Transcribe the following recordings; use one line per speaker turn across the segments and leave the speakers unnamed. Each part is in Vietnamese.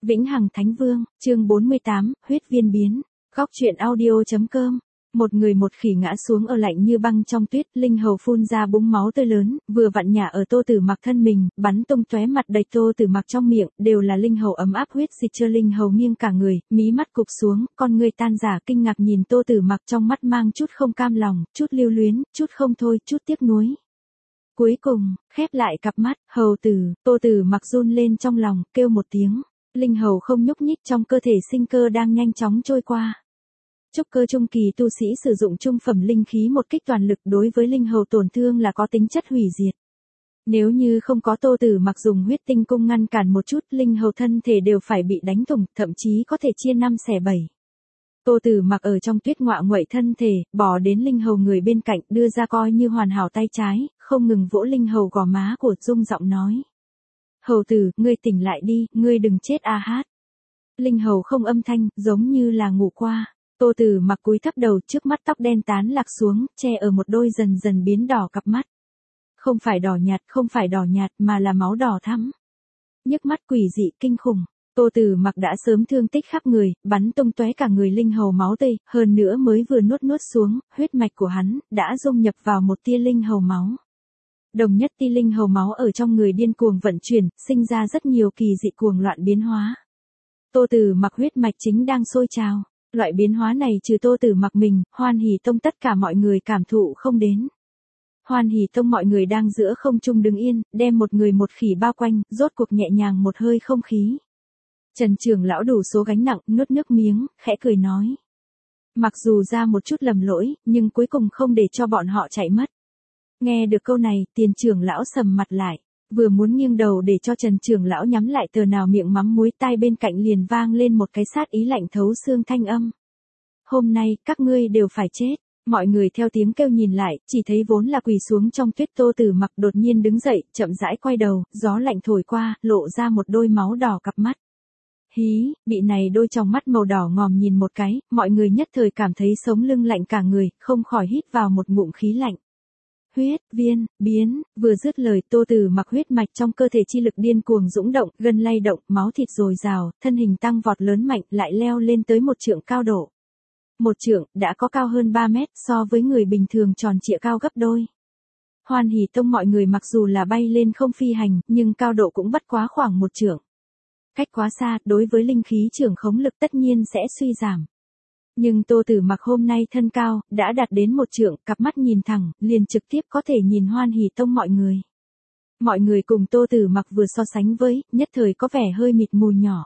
Vĩnh Hằng Thánh Vương, chương 48, huyết viên biến. Góc truyện audio.com. Một người một khỉ ngã xuống ở lạnh như băng trong tuyết, linh hầu phun ra búng máu tươi lớn, vừa vặn nhả ở Tô Tử Mặc thân mình, bắn tung tóe mặt đầy Tô Tử Mặc trong miệng, đều là linh hầu ấm áp huyết dịch cho linh hầu nghiêng cả người, mí mắt cụp xuống, con người tan rã kinh ngạc nhìn Tô Tử Mặc trong mắt mang chút không cam lòng, chút lưu luyến, chút không thôi, chút tiếc nuối. Cuối cùng, khép lại cặp mắt, hầu tử, Tô Tử Mặc run lên trong lòng, kêu một tiếng. Linh hầu không nhúc nhích trong cơ thể sinh cơ đang nhanh chóng trôi qua. Trúc cơ trung kỳ tu sĩ sử dụng trung phẩm linh khí một kích toàn lực đối với linh hầu tổn thương là có tính chất hủy diệt. Nếu như không có Tô Tử Mặc dùng huyết tinh cung ngăn cản một chút, linh hầu thân thể đều phải bị đánh thủng, thậm chí có thể chia 5 xẻ 7. Tô Tử Mặc ở trong tuyết ngọa nguậy thân thể, bỏ đến linh hầu người bên cạnh, đưa ra coi như hoàn hảo tay trái, không ngừng vỗ linh hầu gò má của, rung giọng nói. Hầu tử, ngươi tỉnh lại đi, ngươi đừng chết a hát. Linh hầu không âm thanh, giống như là ngủ qua. Tô Tử Mặc cúi thấp đầu, trước mắt tóc đen tán lạc xuống, che ở một đôi dần dần biến đỏ cặp mắt. Không phải đỏ nhạt mà là máu đỏ thắm. Nhức mắt quỷ dị kinh khủng. Tô Tử Mặc đã sớm thương tích khắp người, bắn tung tóe cả người linh hầu máu tươi, hơn nữa mới vừa nuốt xuống, huyết mạch của hắn đã dung nhập vào một tia linh hầu máu. Đồng nhất ti linh hầu máu ở trong người điên cuồng vận chuyển, sinh ra rất nhiều kỳ dị cuồng loạn biến hóa. Tô Tử Mặc huyết mạch chính đang sôi trào, loại biến hóa này trừ Tô Tử Mặc mình, Hoan Hỷ Tông tất cả mọi người cảm thụ không đến. Hoan Hỷ Tông mọi người đang giữa không trung đứng yên, đem một người một khỉ bao quanh, rốt cuộc nhẹ nhàng một hơi không khí. Trần trưởng lão đủ số gánh nặng, nuốt nước miếng, khẽ cười nói. Mặc dù ra một chút lầm lỗi, nhưng cuối cùng không để cho bọn họ chạy mất. Nghe được câu này, Tiền trưởng lão sầm mặt lại, vừa muốn nghiêng đầu để cho Trần trưởng lão nhắm lại tờ nào miệng mắm muối, tai bên cạnh liền vang lên một cái sát ý lạnh thấu xương thanh âm. Hôm nay, các ngươi đều phải chết. Mọi người theo tiếng kêu nhìn lại, chỉ thấy vốn là quỳ xuống trong tuyết Tô Tử Mặc đột nhiên đứng dậy, chậm rãi quay đầu, gió lạnh thổi qua, lộ ra một đôi máu đỏ cặp mắt. Hí, bị này đôi tròng mắt màu đỏ ngòm nhìn một cái, mọi người nhất thời cảm thấy sống lưng lạnh cả người, không khỏi hít vào một ngụm khí lạnh. Huyết viên biến, vừa dứt lời, Tô Tử Mặc huyết mạch trong cơ thể chi lực điên cuồng dũng động, gân lay động, máu thịt dồi dào, thân hình tăng vọt lớn mạnh, lại leo lên tới 1 trượng cao độ. 1 trượng, đã có cao hơn 3 mét, so với người bình thường tròn trịa cao gấp đôi. Hoan Hỷ Tông mọi người mặc dù là bay lên không phi hành, nhưng cao độ cũng bất quá khoảng 1 trượng. Cách quá xa, đối với linh khí trưởng khống lực tất nhiên sẽ suy giảm. Nhưng Tô Tử Mặc hôm nay thân cao, đã đạt đến 1 trượng, cặp mắt nhìn thẳng, liền trực tiếp có thể nhìn Hoan Hỷ Tông mọi người. Mọi người cùng Tô Tử Mặc vừa so sánh với, nhất thời có vẻ hơi mịt mù nhỏ.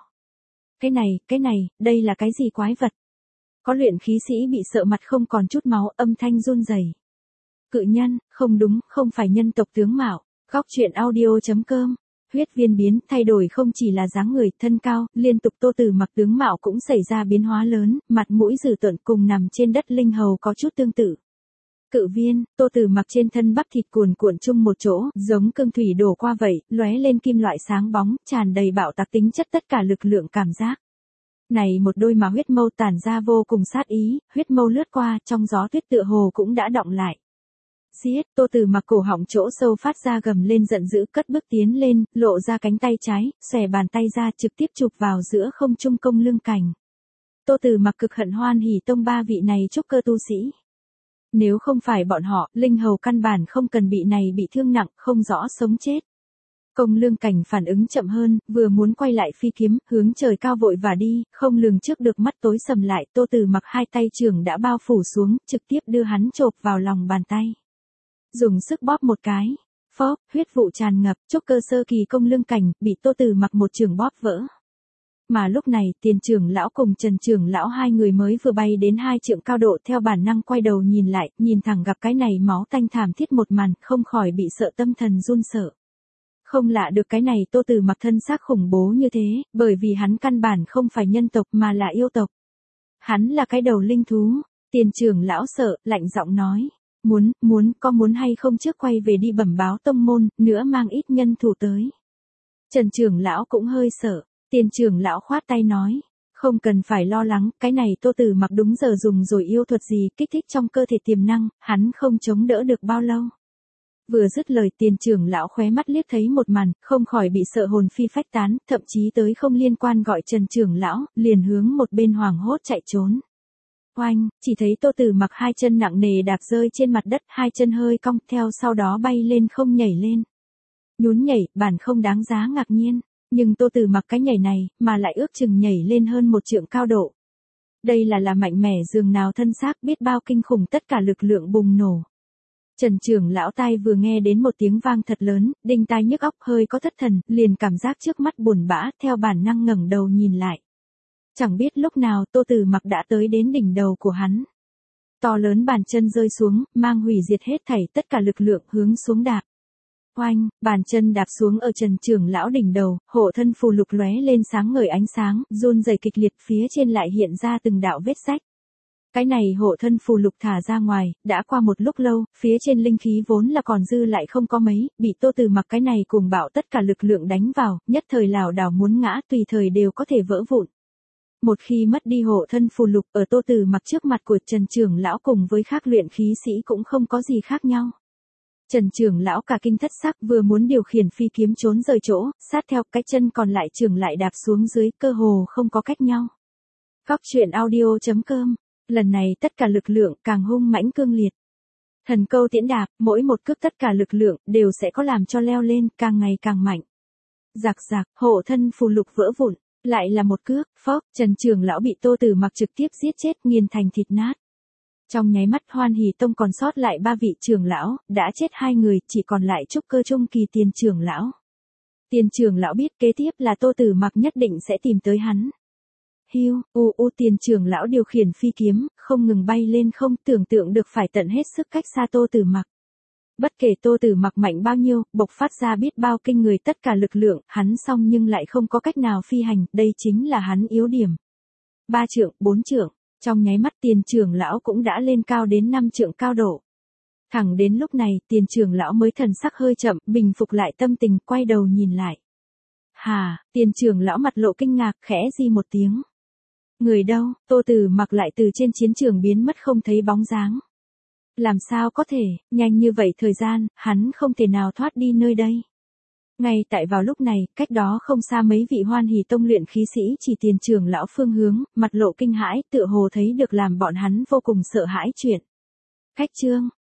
Cái này, đây là cái gì quái vật? Có luyện khí sĩ bị sợ mặt không còn chút máu, âm thanh run rẩy. Cự nhân, không đúng, không phải nhân tộc tướng mạo. Góc truyện audio.com. Huyết viên biến, thay đổi không chỉ là dáng người, thân cao, liên tục Tô Tử Mặc tướng mạo cũng xảy ra biến hóa lớn, mặt mũi dữ tợn cùng nằm trên đất linh hầu có chút tương tự. Cự viên, Tô Tử Mặc trên thân bắp thịt cuồn cuộn chung một chỗ, giống cương thủy đổ qua vậy, lóe lên kim loại sáng bóng, tràn đầy bạo tạc tính chất tất cả lực lượng cảm giác. Này một đôi mà huyết mâu tản ra vô cùng sát ý, huyết mâu lướt qua, trong gió tuyết tựa hồ cũng đã đọng lại. Xiết, Tô Tử Mặc cổ họng chỗ sâu phát ra gầm lên giận dữ, cất bước tiến lên, lộ ra cánh tay trái, xòe bàn tay ra trực tiếp chụp vào giữa không trung công lương cảnh. Tô Tử Mặc cực hận Hoan Hỷ Tông 3 vị này trúc cơ tu sĩ. Nếu không phải bọn họ, linh hầu căn bản không cần bị này bị thương nặng, không rõ sống chết. Công lương cảnh phản ứng chậm hơn, vừa muốn quay lại phi kiếm, hướng trời cao vội và đi, không lường trước được mắt tối sầm lại, Tô Tử Mặc hai tay trưởng đã bao phủ xuống, trực tiếp đưa hắn chộp vào lòng bàn tay. Dùng sức bóp một cái, phốc, huyết vụ tràn ngập, trúc cơ sơ kỳ công lương cảnh, bị Tô Tử Mặc một chưởng bóp vỡ. Mà lúc này, Tiền trưởng lão cùng Trần trưởng lão hai người mới vừa bay đến 2 trượng cao độ, theo bản năng quay đầu nhìn lại, nhìn thẳng gặp cái này máu tanh thảm thiết một màn, không khỏi bị sợ tâm thần run sợ. Không lạ được cái này Tô Tử Mặc thân xác khủng bố như thế, bởi vì hắn căn bản không phải nhân tộc mà là yêu tộc. Hắn là cái đầu linh thú. Tiền trưởng lão sợ, lạnh giọng nói. Có muốn hay không trước quay về đi bẩm báo tông môn, nữa mang ít nhân thủ tới. Trần trưởng lão cũng hơi sợ. Tiền trưởng lão khoát tay nói. Không cần phải lo lắng, cái này Tô Tử Mặc đúng giờ dùng rồi yêu thuật gì kích thích trong cơ thể tiềm năng, hắn không chống đỡ được bao lâu. Vừa dứt lời Tiền trưởng lão khóe mắt liếc thấy một màn, không khỏi bị sợ hồn phi phách tán, thậm chí tới không liên quan gọi Trần trưởng lão, liền hướng một bên hoảng hốt chạy trốn. Oanh, chỉ thấy Tô Tử Mặc hai chân nặng nề đạp rơi trên mặt đất, hai chân hơi cong theo sau đó bay lên không nhảy lên. Nhún nhảy, bản không đáng giá ngạc nhiên, nhưng Tô Tử Mặc cái nhảy này, mà lại ước chừng nhảy lên hơn 1 trượng cao độ. Đây là mạnh mẽ dường nào thân xác biết bao kinh khủng, tất cả lực lượng bùng nổ. Trần trưởng lão tai vừa nghe đến một tiếng vang thật lớn, đinh tai nhức óc, hơi có thất thần, liền cảm giác trước mắt buồn bã, theo bản năng ngẩng đầu nhìn lại. Chẳng biết lúc nào Tô Tử Mặc đã tới đến đỉnh đầu của hắn. To lớn bàn chân rơi xuống, mang hủy diệt hết thảy tất cả lực lượng hướng xuống đạp. Oanh, bàn chân đạp xuống ở Trần trưởng lão đỉnh đầu, hộ thân phù lục lóe lên sáng ngời ánh sáng, run rẩy kịch liệt, phía trên lại hiện ra từng đạo vết rách. Cái này hộ thân phù lục thả ra ngoài, đã qua một lúc lâu, phía trên linh khí vốn là còn dư lại không có mấy, bị Tô Tử Mặc cái này cùng bạo tất cả lực lượng đánh vào, nhất thời lảo đảo muốn ngã, tùy thời đều có thể vỡ vụn. Một khi mất đi hộ thân phù lục, ở Tô Tử Mặc trước mặt của Trần trưởng lão cùng với khác luyện khí sĩ cũng không có gì khác nhau. Trần trưởng lão cả kinh thất sắc, vừa muốn điều khiển phi kiếm trốn rời chỗ, sát theo cái chân còn lại trưởng lại đạp xuống dưới, cơ hồ không có cách nhau. Góc truyện audio.com, lần này tất cả lực lượng càng hung mãnh cương liệt. Thần câu tiễn đạp, mỗi một cước tất cả lực lượng đều sẽ có làm cho leo lên, càng ngày càng mạnh. Rạc rạc, hộ thân phù lục vỡ vụn, lại là một cước, phốc, Trần trưởng lão bị Tô Tử Mặc trực tiếp giết chết, nghiền thành thịt nát. Trong nháy mắt Hoan Hỷ Tông còn sót lại 3 vị trưởng lão, đã chết 2 người, chỉ còn lại trúc cơ trung kỳ Tiền trưởng lão. Tiền trưởng lão biết kế tiếp là Tô Tử Mặc nhất định sẽ tìm tới hắn. Hiu, Tiền trưởng lão điều khiển phi kiếm, không ngừng bay lên không, tưởng tượng được phải tận hết sức cách xa Tô Tử Mặc. Bất kể Tô Tử Mặc mạnh bao nhiêu, bộc phát ra biết bao kinh người tất cả lực lượng, hắn xong nhưng lại không có cách nào phi hành, đây chính là hắn yếu điểm. 3 trượng, 4 trượng, trong nháy mắt Tiền trưởng lão cũng đã lên cao đến 5 trượng cao độ. Thẳng đến lúc này, Tiền trưởng lão mới thần sắc hơi chậm, bình phục lại tâm tình, quay đầu nhìn lại. Hà, Tiền trưởng lão mặt lộ kinh ngạc, khẽ di một tiếng. Người đâu? Tô Tử Mặc lại từ trên chiến trường biến mất không thấy bóng dáng. Làm sao có thể, nhanh như vậy thời gian, hắn không thể nào thoát đi nơi đây. Ngay tại vào lúc này, cách đó không xa mấy vị Hoan Hỷ Tông luyện khí sĩ chỉ Tiền trưởng lão phương hướng, mặt lộ kinh hãi, tựa hồ thấy được làm bọn hắn vô cùng sợ hãi chuyện. Cách chương